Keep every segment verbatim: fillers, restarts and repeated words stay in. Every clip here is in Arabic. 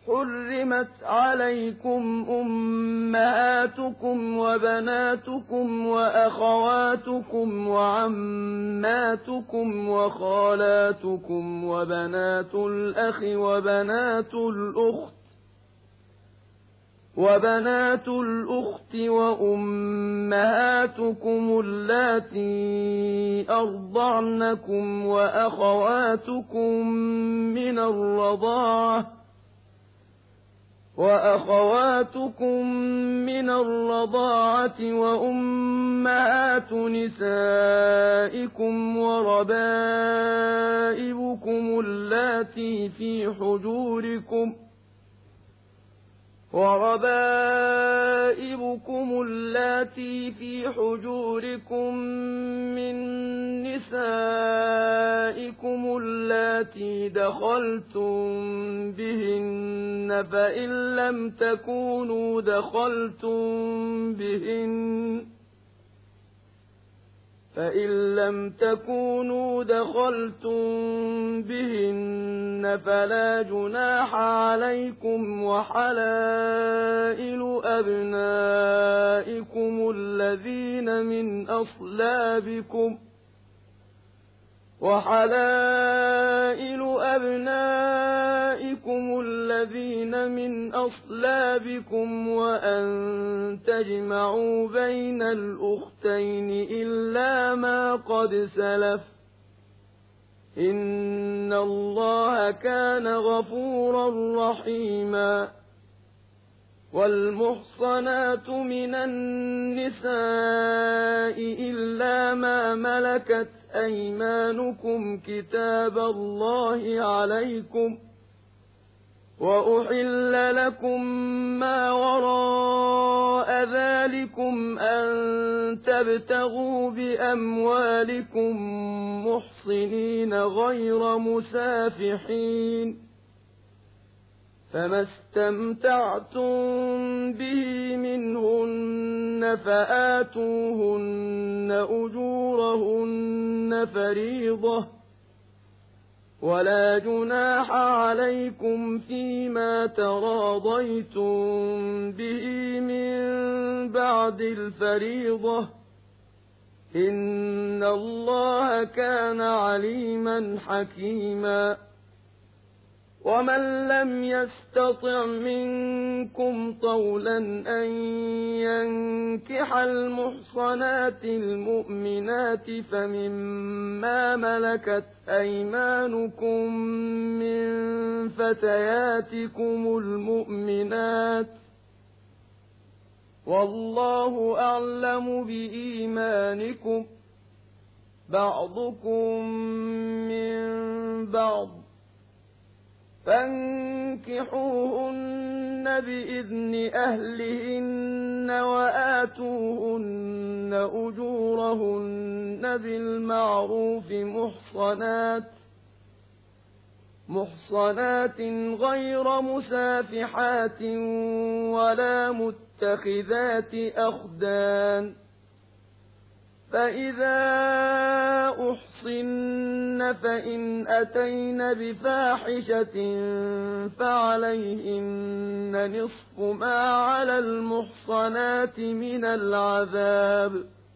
حرمت عليكم أمهاتكم وبناتكم وأخواتكم وعماتكم وخالاتكم وبنات الأخ وبنات الأخت وبنات الأخت وأمهاتكم اللاتي أرضعنكم وأخواتكم من الرضاعة وأخواتكم من الرضاعة وأمهات نسائكم وربائبكم اللاتي في حجوركم وربائبكم اللاتي في حجوركم من نسائكم اللاتي دخلتم بهن فإن لم تكونوا دخلتم بهن فإن لم تكونوا دخلتم بهن فلا جناح عليكم وحلائل أبنائكم الذين من أصلابكم وحلائل أبنائكم الذين من أصلابكم وأن تجمعوا بين الأختين إلا ما قد سلف إن الله كان غفورا رحيما والمحصنات من النساء إلا ما ملكت أيمانكم كتاب الله عليكم وأحل لكم ما وراء ذلكم أن تبتغوا بأموالكم محصنين غير مسافحين فما استمتعتم به منهن فآتوهن أجورهن فريضة ولا جناح عليكم فيما تراضيتم به من بعد الفريضة إن الله كان عليما حكيما ومن لم يستطع منكم طولا أن ينكح المحصنات المؤمنات فمما ملكت أيمانكم من فتياتكم المؤمنات والله أعلم بإيمانكم بعضكم من بعض فانكحوهن بإذن أهلهن وآتوهن أجورهن بالمعروف محصنات محصنات غير مسافحات ولا متخذات أخدان فإذا أحصن فإن أتين بفاحشة فعليهن نصف ما على المحصنات من العذاب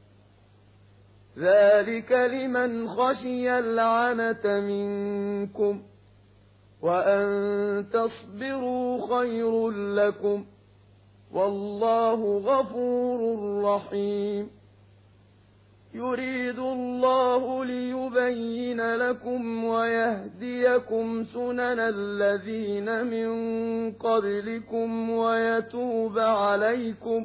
ذلك لمن خشي العنة منكم وأن تصبروا خير لكم والله غفور رحيم يريد الله ليبين لكم ويهديكم سنن الذين من قبلكم ويتوب عليكم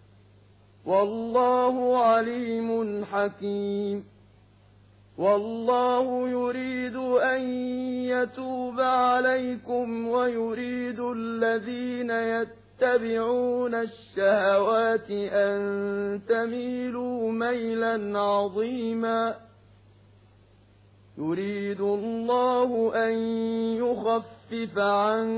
والله عليم حكيم والله يريد أن يتوب عليكم ويريد الذين يتبعون يتبعون الشهوات أن تميلوا ميلا عظيما يريد الله أن يخفف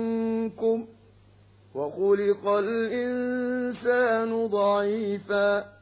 عنكم وخلق الإنسان ضعيفا